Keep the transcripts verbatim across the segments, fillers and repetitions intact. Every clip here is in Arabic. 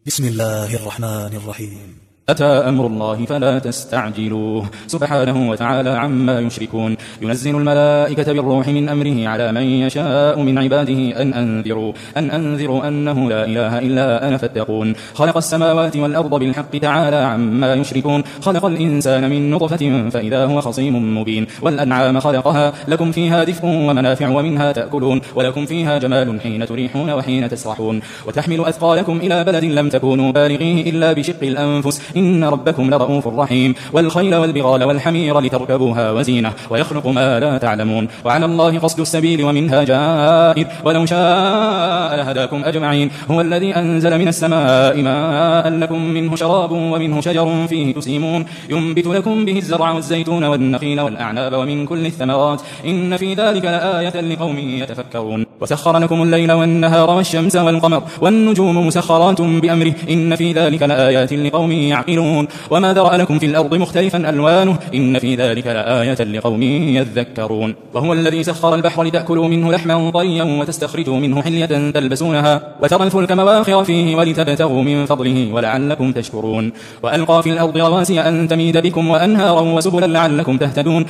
بسم الله الرحمن الرحيم. أتى أمر الله فلا تستعجلوه سبحانه وتعالى عما يشركون. ينزل الملائكة بالروح من أمره على من يشاء من عباده أن أنذروا أن أنذروا أنه لا إله إلا أنا فاتقون. خلق السماوات والأرض بالحق تعالى عما يشركون. خلق الإنسان من نطفة فإذا هو خصيم مبين. والأنعام خلقها لكم فيها دفء ومنافع ومنها تأكلون ولكم فيها جمال حين تريحون وحين تسرحون. وتحمل أثقالكم إلى بلد لم تكونوا بالغيه إلا بشق الأنفس إن ربكم لرؤوف رحيم. والخيل والبغال والحمير لتركبوها وزينة ويخلق ما لا تعلمون. وعلى الله قصد السبيل ومنها جائر ولو شاء لهداكم أجمعين. هو الذي أنزل من السماء ماء لكم منه شراب ومنه شجر فيه تسيمون ينبت لكم به الزرع والزيتون والنخيل والأعناب ومن كل الثمرات إن في ذلك لآية لقوم يتفكرون. وسخر لكم الليل والنهار والشمس والقمر والنجوم مسخرات بأمره إن في ذلك لآيات لقوم يعقلون. وما ذرأ لكم في الأرض مختلفا ألوانه إن في ذلك لآية لقوم يذكرون. وهو الذي سخر البحر لتأكلوا منه لحما طريا وتستخرجوا منه حلية تلبسونها وترى الفلك مواخر فيه ولتبتغوا من فضله ولعلكم تشكرون. وألقى في الأرض رواسي أن تميد بكم وأنهارا وسبلا لعلكم تهتدون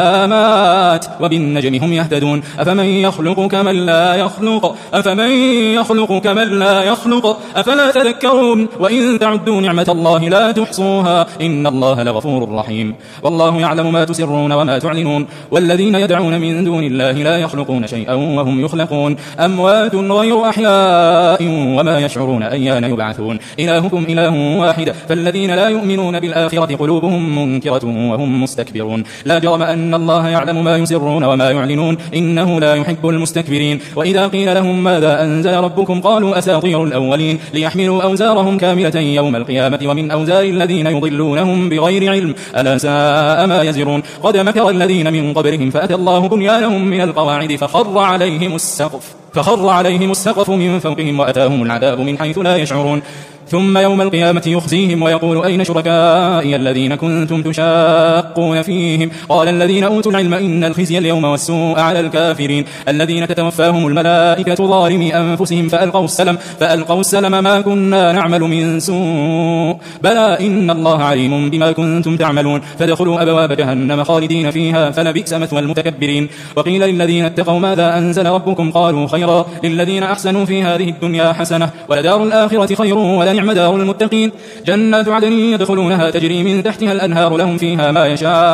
وعلامات وبالنجم هم يهتدون. أفمن يخلق كمن لا يخلق أفمن يخلق كمن لا يخلق أفلا تذكرون. وإن تعدوا نعمة الله لا تحصوها إن الله لغفور رحيم. والله يعلم ما تسرون وما تعلنون. والذين يدعون من دون الله لا يخلقون شيئا وهم يخلقون أموات غير أحياء وما يشعرون أيان يبعثون. إلهكم إله واحد فالذين لا يؤمنون بالآخرة قلوبهم منكرة وهم مستكبرون. لا جرم أن الله يعلم ما يسرون وما يعلنون إنه لا يحب المستكبرين. وإذا قيل لهم ماذا أنزل ربكم قالوا أساطير الأولين ليحملوا أوزارهم كاملة يوم القيامة ومن أوزار الذين يضلونهم بغير علم ألا ساء ما يزرون. قد مكر الذين من قبلهم فأتى الله بنيانهم من القواعد فخر عليهم السقف فخر عليهم السقف من فوقهم وأتاهم العذاب من حيث لا يشعرون. ثم يوم القيامة يخزيهم ويقول أين شركائي الذين كنتم تشاقون فيهم قال الذين أوتوا العلم إن الخزي اليوم والسوء على الكافرين الذين تتوفاهم الملائكة ظالمي أنفسهم فألقوا السلم فألقوا السلم ما كنا نعمل من سوء بلى إن الله عليم بما كنتم تعملون. فادخلوا أبواب جهنم خالدين فيها فلبئس مثوى المتكبرين. وقيل للذين اتقوا ماذا أنزل ربكم قالوا خيرا للذين أحسنوا في هذه الدنيا حسنة ولدار الآخرة خير ولا نعم دار المتقين. جنات عدن يدخلونها تجري من تحتها الأنهار لهم فيها ما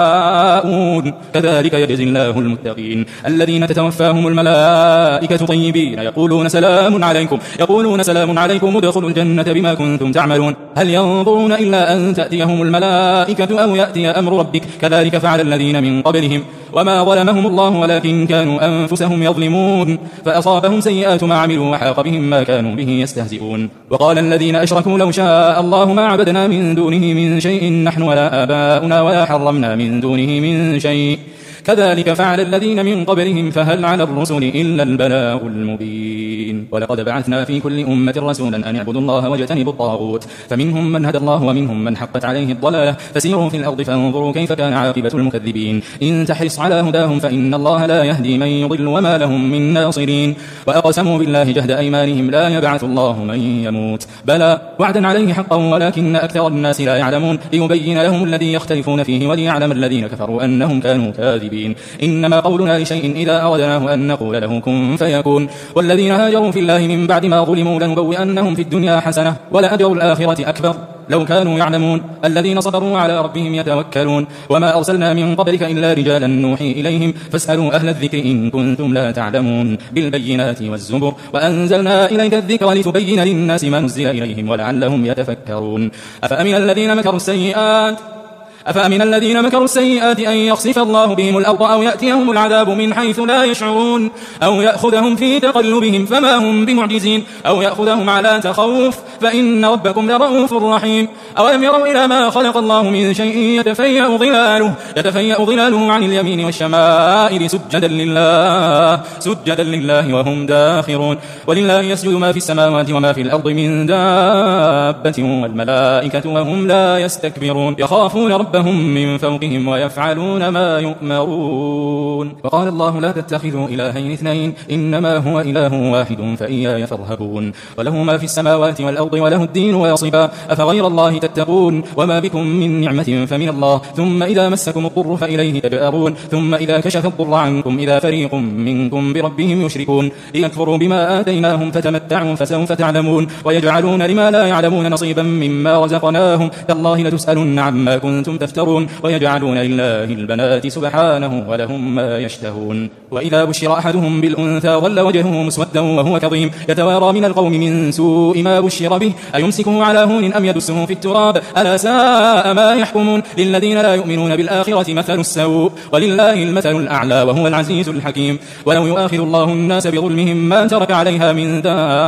يشاءون كذلك يجزي الله المتقين. الذين تتوفاهم الملائكة طيبين يقولون سلام عليكم يقولون سلام عليكم ادخلوا الجنة بما كنتم تعملون. هل ينظرون إلا أن تأتيهم الملائكة أو يأتي أمر ربك كذلك فعل الذين من قبلهم وما ظلمهم الله ولكن كانوا أنفسهم يظلمون فأصابهم سيئات ما عملوا وحاق بهم ما كانوا به يستهزئون. وقال الذين أشركوا لو شاء الله ما عبدنا من دونه من شيء نحن ولا آباؤنا ولا حرمنا من دونه من شيء كذلك فعل الذين من قبلهم فهل على الرسل إلا البلاغ المبين. ولقد بعثنا في كل أمة رسولا أن اعبدوا الله واجتنبوا الطاغوت فمنهم من هدى الله ومنهم من حقت عليه الضلالة فسيروا في الأرض فانظروا كيف كان عاقبة المكذبين. إن تحرص على هداهم فإن الله لا يهدي من يضل وما لهم من ناصرين. وأقسموا بالله جهد أيمانهم لا يبعث الله من يموت بلى وعدا عليه حقا ولكن أكثر الناس لا يعلمون ليبين لهم الذي يختلفون فيه وليعلم الذين كفروا أنهم كانوا كاذبين. إنما قولنا لشيء إذا أردناه أن نقول له كن فيكون. والذين هاجروا في الله من بعد ما ظلموا لنبوئنهم في الدنيا حسنة ولأجر الآخرة أكبر لو كانوا يعلمون. الذين صبروا على ربهم يتوكلون. وما أرسلنا من قبلك إلا رجالا نوحي إليهم فاسألوا أهل الذكر إن كنتم لا تعلمون بالبينات والزبر وأنزلنا إليك الذكر لتبين للناس ما نزل إليهم ولعلهم يتفكرون. أفأمن الذين مكروا السيئات أفأمن الذين مكروا السيئات أن يخسف الله بهم الأرض أو يأتيهم العذاب من حيث لا يشعرون أو يأخذهم في تقلبهم فما هم بمعجزين أو يأخذهم على تخوف فإن ربكم لرؤوف رحيم. أولم يروا إلى ما خلق الله من شيء يتفيأ ظلاله يتفيأ ظلاله عن اليمين والشمائل سجدا لله سجدا لله وهم داخرون. ولله يسجد ما في السماوات وما في الأرض من دابة والملائكة وهم لا يستكبرون يخافون رب ربهم من فوقهم ويفعلون ما يؤمرون. وقال الله لا تتخذوا إلهين اثنين إنما هو إله واحد فإياي فارهبون. وله ما في السماوات والأرض وله الدين واصبا أفغير الله تتقون. وما بكم من نعمة فمن الله ثم إذا مسكم الضر فإليه تجأرون. ثم إذا كشف الضر عنكم إذا فريق منكم بربهم يشركون. ليكفروا بما آتيناهم فتمتعوا فسوف تعلمون. ويجعلون لما لا يعلمون نصيبا مما رزقناهم تالله لتسألن عما كنتم تفترون. ويجعلون لله البنات سبحانه ولهم ما يشتهون. وإذا بشر أحدهم بالأنثى ظل وجهه مسودا وهو كظيم يتوارى من القوم من سوء ما بشر به أيمسكه على هون أم يدسه في التراب ألا ساء ما يحكمون. للذين لا يؤمنون بالآخرة مثل السوء ولله المثل الأعلى وهو العزيز الحكيم. ولو يؤاخذ الله الناس بظلمهم ما ترك عليها من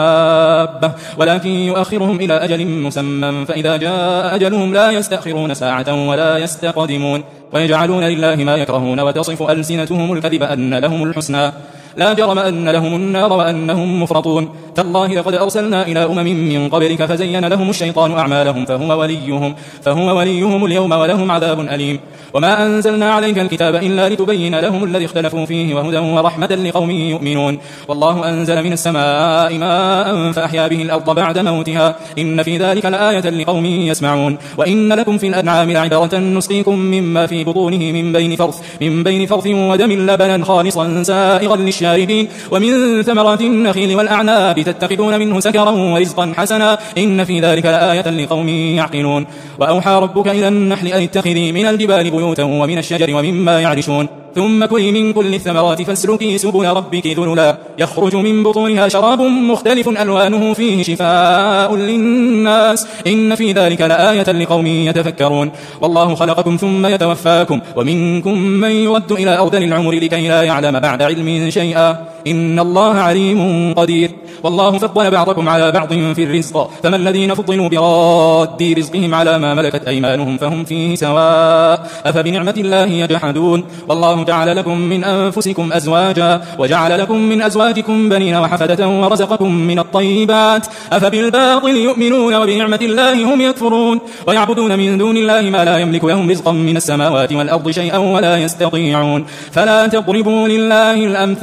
دابة ولكن يؤخرهم إلى أجل مسمى فإذا جاء أجلهم لا يستأخرون ساعة ولا يستقدمون. ويجعلون لله ما يكرهون وتصف ألسنتهم الكذب أن لهم الحسنى لا جرم أن لهم النار وأنهم مفرطون. تالله لقد أرسلنا إلى أمم من قبلك فزين لهم الشيطان أعمالهم فهو وليهم, فهو وليهم اليوم ولهم عذاب أليم. وما أنزلنا عليك الكتاب إلا لتبين لهم الذي اختلفوا فيه وهدى ورحمة لقوم يؤمنون. والله أنزل من السماء ماء فأحيا به الأرض بعد موتها إن في ذلك لآية لقوم يسمعون. وإن لكم في الأنعام لعبرة نسقيكم مما في بطونه من بين فرث من بين فرث ودم لبنا خالصا سائغا للشاربين. ومن ثمرات النخيل والأعناب تتخذون منه سكرا ورزقا حسنا إن في ذلك لآية لقوم يعقلون. وأوحى ربك إلى النحل أن اتخذي من الجبال بيوتا ومن الشجر ومما يعرشون ثم كلي من كل الثمرات فاسلكي سبل ربك ذللا يخرج من بطونها شراب مختلف ألوانه فيه شفاء للناس إن في ذلك لآية لقوم يتفكرون. والله خلقكم ثم يتوفاكم ومنكم من يرد إلى أرذل العمر لكي لا يعلم بعد علم شيئا إن الله عليم قدير. والله فضل بعضكم على بعض في الرزق فما الذين فضلوا براد رزقهم على ما ملكت أيمانهم فهم فيه سواء أفبنعمة الله يجحدون. والله جعل لكم من أنفسكم أزواجا وجعل لكم من أزواجكم بنين وحفدة ورزقكم من الطيبات أفبالباطل يؤمنون وبنعمة الله هم يكفرون. ويعبدون من دون الله ما لا يملك لهم رزقا من السماوات والأرض شيئا ولا يستطيعون. فلا تضربوا لله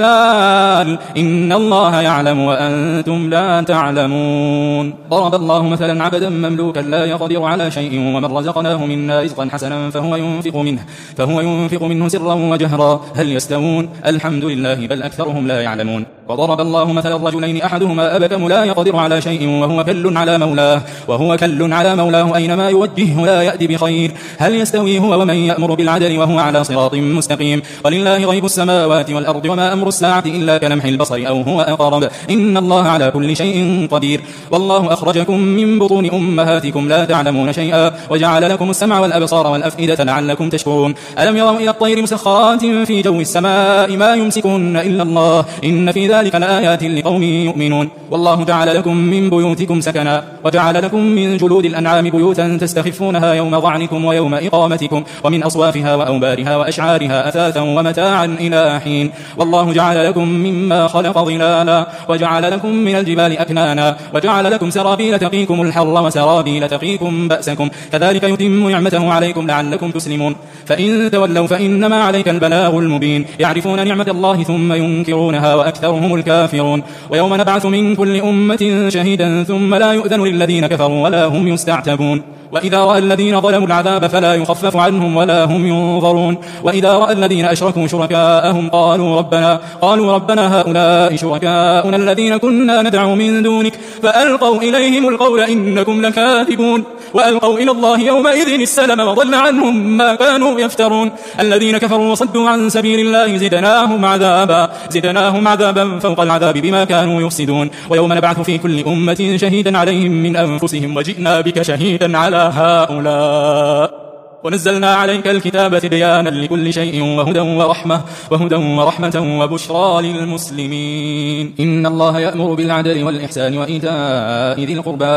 الأمثال إن الله يعلم وأنتم لا تعلمون. ضرب الله مثلا عبدا مملوكا لا يقدر على شيء ومن رزقناه منا رزقا حسنا فهو ينفق منه فهو ينفق منه سرا وجهرا هل يستوون الحمد لله بل أكثرهم لا يعلمون. وضرب الله مثلا الرجلين أحدهما أبكم لا يقدر على شيء وهو كل على مولاه وهو كل على مولاه أينما يوجهه لا يأتي بخير هل يستوي هو ومن يأمر بالعدل وهو على صراط مستقيم. ولله غيب السماوات والأرض وما أمر الساعة إلا كلمح البصر أو هو أقرب إن الله على كل شيء قدير. والله أخرجكم من بطون أمهاتكم لا تعلمون شيئا وجعل لكم السمع والأبصار والأفئدة لعلكم تشكرون. ألم يروا إلى الطير مسخرات في جو السماء ما يمسكون إلا الله إن في ذلك لآيات لقوم يؤمنون. والله جعل لكم من بيوتكم سكنا وجعل لكم من جلود الأنعام بيوتا تستخفونها يوم ضعنكم ويوم إقامتكم ومن أصوافها وأوبارها وأشعارها أثاثا ومتاعا إلى حين. والله جعل لكم مما خلق ظلالا وجعل لكم من الجبال أكنانا وجعل لكم سرابيل تقيكم الحر وسرابيل تقيكم بأسكم كذلك يتم نعمته عليكم لعلكم تسلمون. فإن تولوا فإنما عليك البلاغ المبين يعرفون نعمة الله ثم ينكرونها وأكثرهم الكافرون. ويوم نبعث من كل أمة شهيدا ثم لا يؤذن للذين كفروا ولا هم يستعتبون. وإذا رأى الذين ظلموا العذاب فلا يخفف عنهم ولا هم ينظرون. وإذا رأى الذين أشركوا شركاءهم قالوا ربنا قالوا ربنا هؤلاء شركاؤنا الذين كنا ندعو من دونك فألقوا إليهم القول إنكم لكاذبون. وألقوا إلى الله يومئذ السلم وضل عنهم ما كانوا يفترون. الذين كفروا وصدوا عن سبيل الله زدناهم عذابا زدناهم عذابا فوق العذاب بما كانوا يفسدون. ويوم نبعث في كل أمة شهيدا عليهم من أنفسهم وجئنا بك شهيدا على هؤلاء ونزلنا عليك الكتاب تبيانا لكل شيء وهدى ورحمة وهدى ورحمة وبشرى للمسلمين. إن الله يأمر بالعدل والإحسان وإيتاء ذي القربى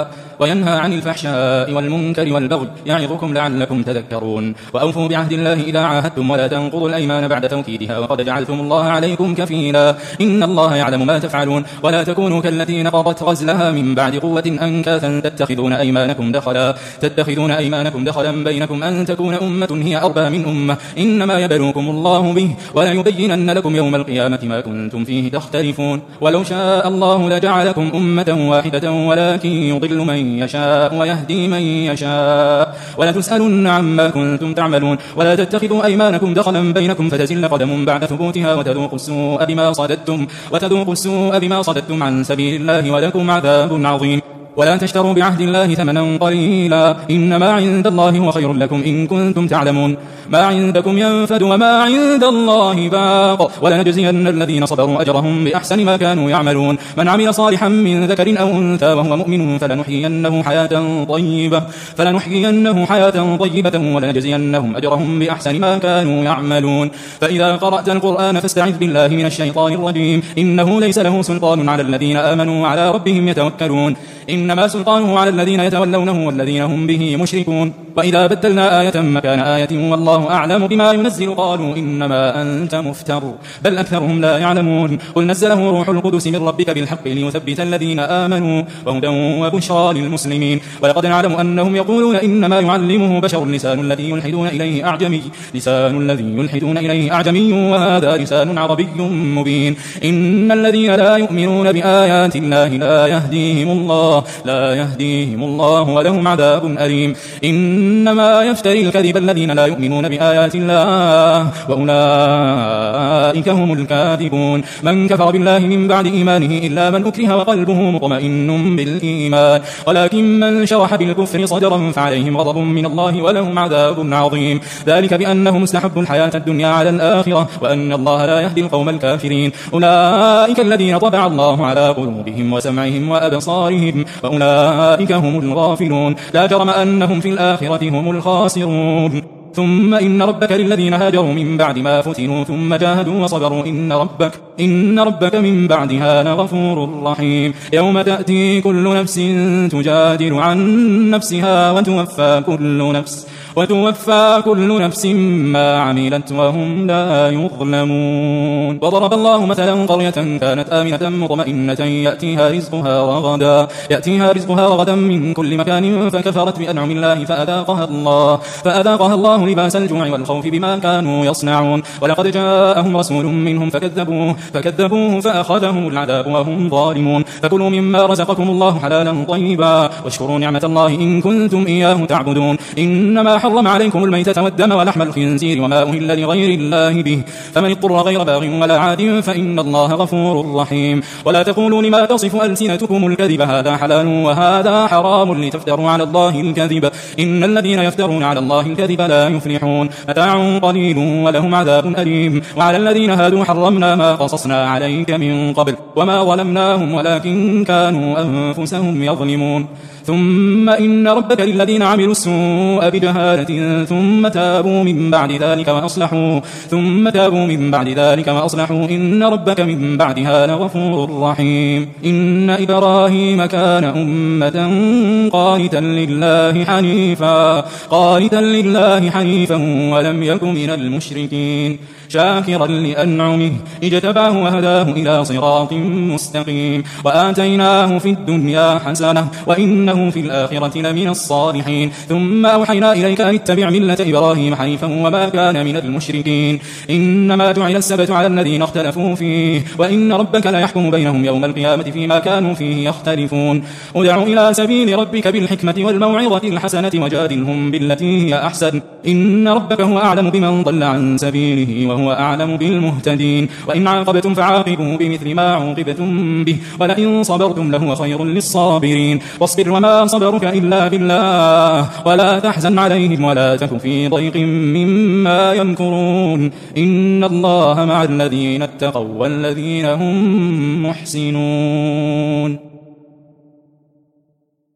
وينهى عن الفحشاء والمنكر والبغي يعظكم لعلكم تذكرون. وأوفوا بعهد الله إذا عاهدتم ولا تنقضوا الأيمان بعد توكيدها وقد جعلتم الله عليكم كفيلا إن الله يعلم ما تفعلون. ولا تكونوا كالتي نقضت غزلها من بعد قوة أنكاثا تتخذون أيمانكم دخلا تتخذون أيمانكم دخلا بينكم أن تكون أمة هي أربى من أمة إنما يبلوكم الله به ولا يبينن لكم يوم القيامة ما كنتم فيه تختلفون. ولو شاء الله لجعلكم أمة واحدة ولكن يضل من يشاء ويهدي من يشاء ولا تسألن عما كنتم تعملون. ولا تتخذوا أيمانكم دخلا بينكم فتزل قدم بعد ثبوتها وتذوقوا السوء بما صددتم وتذوقوا السوء بما صددتم عن سبيل الله ولكم عذاب عظيم. ولا تشتروا بعهد الله ثمنا قليلا إنما عند الله هو خير لكم إن كنتم تعلمون. ما عندكم ينفد وما عند الله باق ولنجزين الذين صبروا أجرهم بأحسن ما كانوا يعملون. من عمل صالحا من ذكر أو أنثى وهو مؤمن فلنحيينه حياة طيبة فلنحيينه حياة طيبة ولنجزينهم أجرهم بأحسن ما كانوا يعملون. فإذا قرأت القرآن فاستعذ بالله من الشيطان الرجيم إنه ليس له سلطان على الذين آمنوا وعلى ربهم يتوكلون إنما سلطانه على الذين يتولونه والذين هم به مشركون. وإذا بدلنا آية مكان آية والله أعلم بما ينزل قالوا إنما أنت مفتر بل أكثرهم لا يعلمون. قل نزله روح القدس من ربك بالحق ليثبت الذين آمنوا وهدى وبشرى للمسلمين. ولقد نعلم أنهم يقولون إنما يعلمه بشر لسان الذي يلحدون إليه أعجمي لسان الذي يلحدون إليه أعجمي وهذا لسان عربي مبين. إن الذين لا يؤمنون بآيات الله لا يهديهم الله لا يهديهم الله ولهم عذاب أليم. إنما يفتري الكذب الذين لا يؤمنون بآيات الله وأولئك هم الكاذبون. من كفر بالله من بعد إيمانه إلا من أكره وقلبه مطمئن بالإيمان ولكن من شرح بالكفر صدرا فعليهم غضب من الله ولهم عذاب عظيم. ذلك بأنهم استحبوا الحياة الدنيا على الآخرة وأن الله لا يهدي القوم الكافرين. أولئك الذين طبع الله على قلوبهم وسمعهم وأبصارهم وأولئك هم الغافلون. لا جرم أنهم في الآخرة هم الخاسرون. ثم إن ربك للذين هاجروا من بعد ما فتنوا ثم جاهدوا وصبروا إن ربك إن ربك من بعدها لغفور رحيم. يوم تأتي كل نفس تجادل عن نفسها وتوفى كل نفس وتوفى كل نفس ما عملت وهم لا يظلمون. وضرب الله مثلا قرية كانت آمنة مطمئنة يأتيها رزقها رغدا يأتيها رزقها رغدا من كل مكان فكفرت بأنعم الله فأذاقها الله فأذاقها الله لباس الجوع والخوف بما كانوا يصنعون. ولقد جاءهم رسول منهم فكذبوه فكذبوه فأخذهم العذاب وهم ظالمون. فكلوا مما رزقكم الله حلالا طيبا واشكروا نعمة الله إن كنتم إياه تعبدون. إنما حرم عليكم الميتة والدم ولحم الخنزير وما أهل لغير الله به فمن اضطر غير باغ ولا عاد فإن الله غفور رحيم. ولا تقولوا لما تصف ألسنتكم الكذب هذا حلال وهذا حرام لتفتروا على الله الكذب إن الذين يفترون على الله الكذب لا يفلحون. متاع قليل ولهم عذاب أليم. وعلى الذين هادوا حرمنا ما قصصنا عليك من قبل وما ظلمناهم ولكن كانوا أنفسهم يظلمون. ثم إن ربك للذين عملوا السوء بجهالة ثم تابوا من بعد ذلك وأصلحوا ثم تابوا من بعد ذلك وأصلحوا إن ربك من بعدها لغفور رحيم. إن إبراهيم كان أمة قانتا لله حنيفا قانتا لله حنيفا ولم يك من المشركين شاكرا لأنعمه اجتباه وهداه إلى صراط مستقيم. وآتيناه في الدنيا حسنة وإنه في الآخرة لمن الصالحين. ثم أوحينا إليك أن اتبع ملة إبراهيم حنيفا وما كان من المشركين. إنما جعل السبت على الذين اختلفوا فيه وإن ربك لا يحكم بينهم يوم القيامة فيما كانوا فيه يختلفون. ادع إلى سبيل ربك بالحكمة والموعظة الحسنة وجادلهم بالتي هي أحسن إن ربك هو أعلم بمن ضل عن سبيله وهو أعلم بالمهتدين. وإن عاقبتم فعاقبوا بمثل ما عوقبتم به ولئن صبرتم لهو خير للصابرين. واصبر وما صبرك إلا بالله ولا تحزن عليهم ولا تك في ضيق مما يمكرون إن الله مع الذين اتقوا والذين هم محسنون.